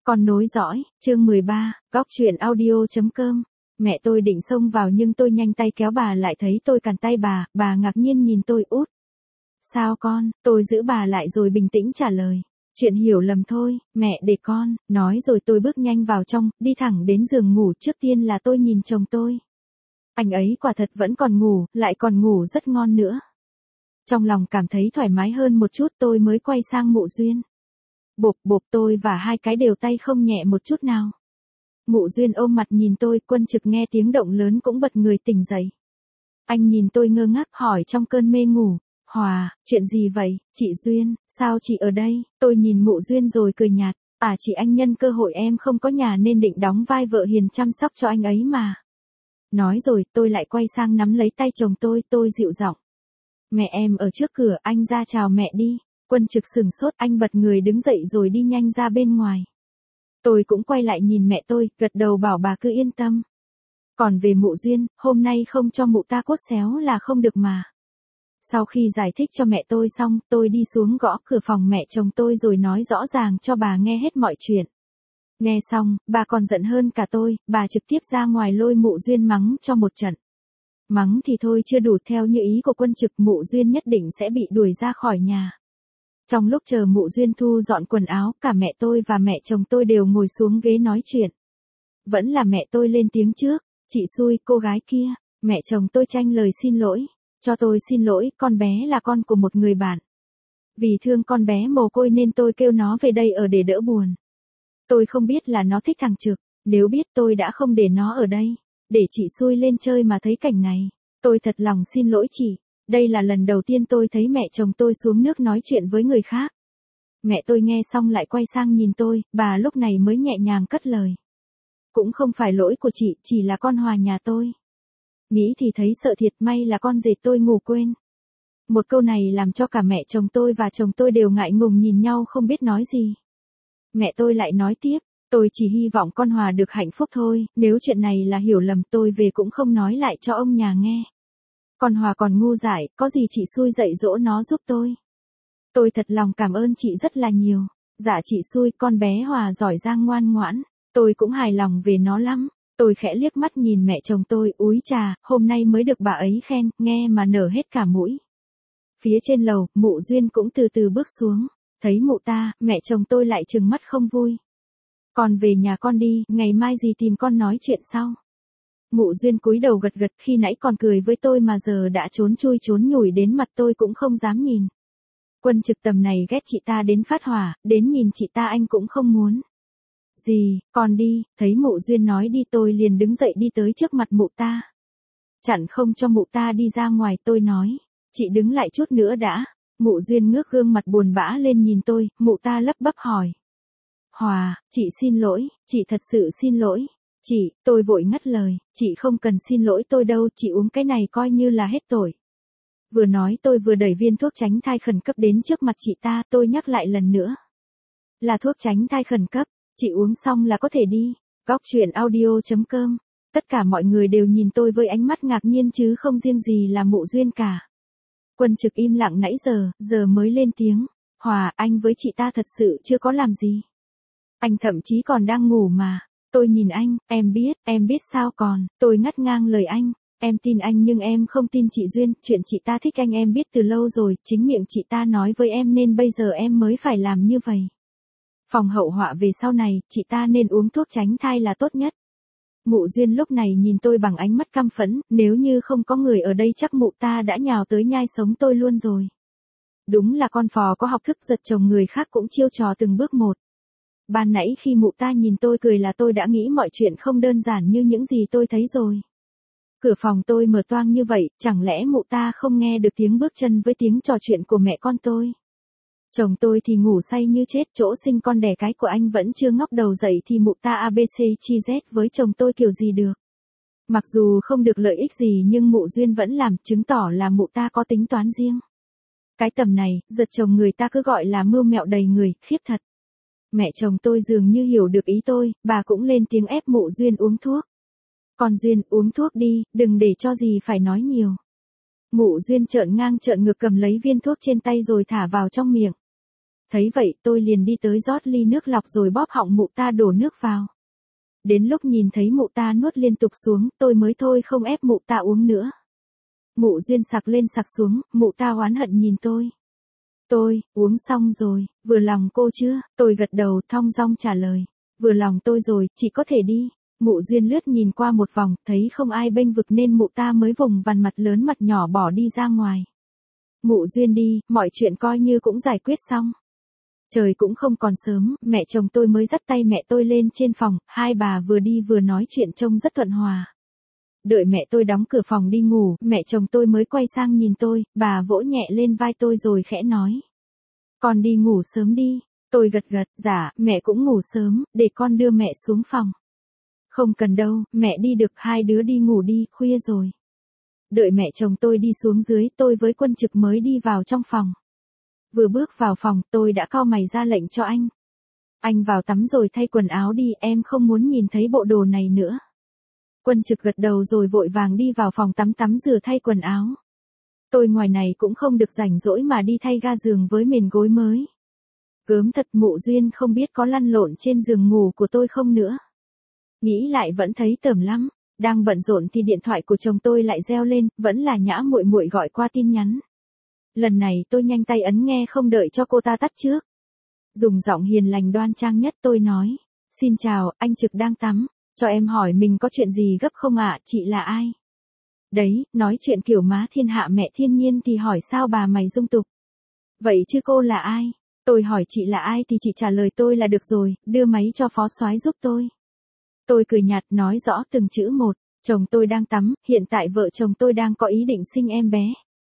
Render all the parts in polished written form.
Con nối dõi, chương 13, góc truyện audio.com. Mẹ tôi định xông vào nhưng tôi nhanh tay kéo bà lại, thấy tôi cản tay bà ngạc nhiên nhìn tôi. Út. Sao con? Tôi giữ bà lại rồi bình tĩnh trả lời. Chuyện hiểu lầm thôi, mẹ để con, nói rồi tôi bước nhanh vào trong, đi thẳng đến giường ngủ. Trước tiên là tôi nhìn chồng tôi. Anh ấy quả thật vẫn còn ngủ, lại còn ngủ rất ngon nữa. Trong lòng cảm thấy thoải mái hơn một chút, tôi mới quay sang Mụ Duyên. Bộp bộp, tôi và hai cái đều tay không nhẹ một chút nào. Mụ Duyên ôm mặt nhìn tôi, Quân Trực nghe tiếng động lớn cũng bật người tỉnh dậy. Anh nhìn tôi ngơ ngác hỏi trong cơn mê ngủ. Hòa, chuyện gì vậy, chị Duyên, sao chị ở đây? Tôi nhìn Mụ Duyên rồi cười nhạt. Chị, anh nhân cơ hội em không có nhà nên định đóng vai vợ hiền chăm sóc cho anh ấy mà. Nói rồi tôi lại quay sang nắm lấy tay chồng tôi dịu giọng. Mẹ em ở trước cửa, anh ra chào mẹ đi. Quân Trực sửng sốt, anh bật người đứng dậy rồi đi nhanh ra bên ngoài. Tôi cũng quay lại nhìn mẹ tôi, gật đầu bảo bà cứ yên tâm. Còn về Mụ Duyên, hôm nay không cho mụ ta cốt xéo là không được mà. Sau khi giải thích cho mẹ tôi xong, tôi đi xuống gõ cửa phòng mẹ chồng tôi rồi nói rõ ràng cho bà nghe hết mọi chuyện. Nghe xong, bà còn giận hơn cả tôi, bà trực tiếp ra ngoài lôi Mụ Duyên mắng cho một trận. Mắng thì thôi chưa đủ, theo như ý của Quân Trực, Mụ Duyên nhất định sẽ bị đuổi ra khỏi nhà. Trong lúc chờ Mụ Duyên thu dọn quần áo, cả mẹ tôi và mẹ chồng tôi đều ngồi xuống ghế nói chuyện. Vẫn là mẹ tôi lên tiếng trước. Chị xui, cô gái kia. Mẹ chồng tôi tranh lời xin lỗi. Cho tôi xin lỗi, con bé là con của một người bạn. Vì thương con bé mồ côi nên tôi kêu nó về đây ở để đỡ buồn. Tôi không biết là nó thích thằng Trực. Nếu biết tôi đã không để nó ở đây. Để chị xui lên chơi mà thấy cảnh này. Tôi thật lòng xin lỗi chị. Đây là lần đầu tiên tôi thấy mẹ chồng tôi xuống nước nói chuyện với người khác. Mẹ tôi nghe xong lại quay sang nhìn tôi, bà lúc này mới nhẹ nhàng cất lời. Cũng không phải lỗi của chị, chỉ là con Hòa nhà tôi. Nghĩ thì thấy sợ thiệt, may là con dệt tôi ngủ quên. Một câu này làm cho cả mẹ chồng tôi và chồng tôi đều ngại ngùng nhìn nhau không biết nói gì. Mẹ tôi lại nói tiếp, tôi chỉ hy vọng con Hòa được hạnh phúc thôi, nếu chuyện này là hiểu lầm tôi về cũng không nói lại cho ông nhà nghe. Con Hòa còn ngu dại, có gì chị xui dạy dỗ nó giúp tôi. Tôi thật lòng cảm ơn chị rất là nhiều. Dạ chị xui, con bé Hòa giỏi giang ngoan ngoãn. Tôi cũng hài lòng về nó lắm. Tôi khẽ liếc mắt nhìn mẹ chồng tôi, úi trà, hôm nay mới được bà ấy khen, nghe mà nở hết cả mũi. Phía trên lầu, Mụ Duyên cũng từ từ bước xuống. Thấy mụ ta, mẹ chồng tôi lại trừng mắt không vui. Con về nhà con đi, ngày mai gì tìm con nói chuyện sau. Mụ Duyên cúi đầu gật gật, khi nãy còn cười với tôi mà giờ đã trốn chui trốn nhủi đến mặt tôi cũng không dám nhìn. Quân Trực tầm này ghét chị ta đến phát hỏa, đến nhìn chị ta anh cũng không muốn. Gì, con đi, thấy Mụ Duyên nói đi tôi liền đứng dậy đi tới trước mặt mụ ta. Chặn không cho mụ ta đi ra ngoài, tôi nói, chị đứng lại chút nữa đã. Mụ Duyên ngước gương mặt buồn bã lên nhìn tôi, mụ ta lắp bắp hỏi. Hòa, chị xin lỗi, chị thật sự xin lỗi. Chị, tôi vội ngắt lời, chị không cần xin lỗi tôi đâu, chị uống cái này coi như là hết tội. Vừa nói tôi vừa đẩy viên thuốc tránh thai khẩn cấp đến trước mặt chị ta, tôi nhắc lại lần nữa. Là thuốc tránh thai khẩn cấp, chị uống xong là có thể đi. Góc truyện audio.com. Tất cả mọi người đều nhìn tôi với ánh mắt ngạc nhiên chứ không riêng gì là Mụ Duyên cả. Quân Trực im lặng nãy giờ mới lên tiếng. Hòa, anh với chị ta thật sự chưa có làm gì. Anh thậm chí còn đang ngủ mà. Tôi nhìn anh, em biết sao còn, tôi ngắt ngang lời anh, em tin anh nhưng em không tin chị Duyên, chuyện chị ta thích anh em biết từ lâu rồi, chính miệng chị ta nói với em nên bây giờ em mới phải làm như vậy. Phòng hậu họa về sau này, chị ta nên uống thuốc tránh thai là tốt nhất. Mụ Duyên lúc này nhìn tôi bằng ánh mắt căm phẫn, nếu như không có người ở đây chắc mụ ta đã nhào tới nhai sống tôi luôn rồi. Đúng là con phò có học thức, giật chồng người khác cũng chiêu trò từng bước một. Ban nãy khi mụ ta nhìn tôi cười là tôi đã nghĩ mọi chuyện không đơn giản như những gì tôi thấy rồi. Cửa phòng tôi mở toang như vậy, chẳng lẽ mụ ta không nghe được tiếng bước chân với tiếng trò chuyện của mẹ con tôi? Chồng tôi thì ngủ say như chết, chỗ sinh con đẻ cái của anh vẫn chưa ngóc đầu dậy thì mụ ta ABC chi Z với chồng tôi kiểu gì được. Mặc dù không được lợi ích gì nhưng Mụ Duyên vẫn làm, chứng tỏ là mụ ta có tính toán riêng. Cái tầm này, giật chồng người ta cứ gọi là mưu mẹo đầy người, khiếp thật. Mẹ chồng tôi dường như hiểu được ý tôi, bà cũng lên tiếng ép Mụ Duyên uống thuốc. Con Duyên, uống thuốc đi, đừng để cho gì phải nói nhiều. Mụ Duyên trợn ngang trợn ngược cầm lấy viên thuốc trên tay rồi thả vào trong miệng. Thấy vậy tôi liền đi tới rót ly nước lọc rồi bóp họng mụ ta đổ nước vào. Đến lúc nhìn thấy mụ ta nuốt liên tục xuống, tôi mới thôi không ép mụ ta uống nữa. Mụ Duyên sặc lên sặc xuống, mụ ta oán hận nhìn tôi. Tôi, uống xong rồi, vừa lòng cô chưa? Tôi gật đầu thong dong trả lời. Vừa lòng tôi rồi, chị có thể đi. Mụ Duyên lướt nhìn qua một vòng, thấy không ai bênh vực nên mụ ta mới vùng vằn mặt lớn mặt nhỏ bỏ đi ra ngoài. Mụ Duyên đi, mọi chuyện coi như cũng giải quyết xong. Trời cũng không còn sớm, mẹ chồng tôi mới dắt tay mẹ tôi lên trên phòng, hai bà vừa đi vừa nói chuyện trông rất thuận hòa. Đợi mẹ tôi đóng cửa phòng đi ngủ, mẹ chồng tôi mới quay sang nhìn tôi, bà vỗ nhẹ lên vai tôi rồi khẽ nói. Con đi ngủ sớm đi. Tôi gật gật, dạ, mẹ cũng ngủ sớm, để con đưa mẹ xuống phòng. Không cần đâu, mẹ đi được, hai đứa đi ngủ đi, khuya rồi. Đợi mẹ chồng tôi đi xuống dưới, tôi với Quân Trực mới đi vào trong phòng. Vừa bước vào phòng, tôi đã cau mày ra lệnh cho anh. Anh vào tắm rồi thay quần áo đi, em không muốn nhìn thấy bộ đồ này nữa. Quân Trực gật đầu rồi vội vàng đi vào phòng tắm rửa thay quần áo. Tôi ngoài này cũng không được rảnh rỗi mà đi thay ga giường với mền gối mới. Gớm thật, mụ Duyên không biết có lăn lộn trên giường ngủ của tôi không nữa. Nghĩ lại vẫn thấy tởm lắm. Đang bận rộn thì điện thoại của chồng tôi lại reo lên, vẫn là Nhã muội muội gọi qua tin nhắn. Lần này tôi nhanh tay ấn nghe không đợi cho cô ta tắt trước. Dùng giọng hiền lành đoan trang nhất tôi nói. Xin chào, anh Trực đang tắm. Cho em hỏi mình có chuyện gì gấp không ạ, chị là ai? Đấy, nói chuyện kiểu má thiên hạ mẹ thiên nhiên thì hỏi sao bà mày dung tục. Vậy chứ cô là ai? Tôi hỏi chị là ai thì chị trả lời tôi là được rồi, đưa máy cho phó soái giúp tôi. Tôi cười nhạt nói rõ từng chữ một, chồng tôi đang tắm, hiện tại vợ chồng tôi đang có ý định sinh em bé.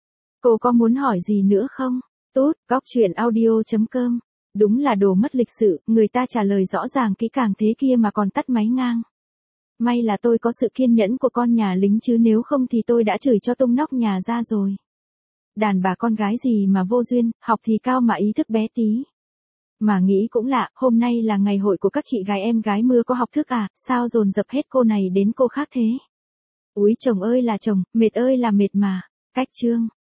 Cô có muốn hỏi gì nữa không? Tốt, góc chuyện audio.com. Đúng là đồ mất lịch sự, người ta trả lời rõ ràng kỹ càng thế kia mà còn tắt máy ngang. May là tôi có sự kiên nhẫn của con nhà lính chứ nếu không thì tôi đã chửi cho tung nóc nhà ra rồi. Đàn bà con gái gì mà vô duyên, học thì cao mà ý thức bé tí. Mà nghĩ cũng lạ, hôm nay là ngày hội của các chị gái em gái mưa có học thức à, sao dồn dập hết cô này đến cô khác thế? Úi chồng ơi là chồng, mệt ơi là mệt mà. Cách chương.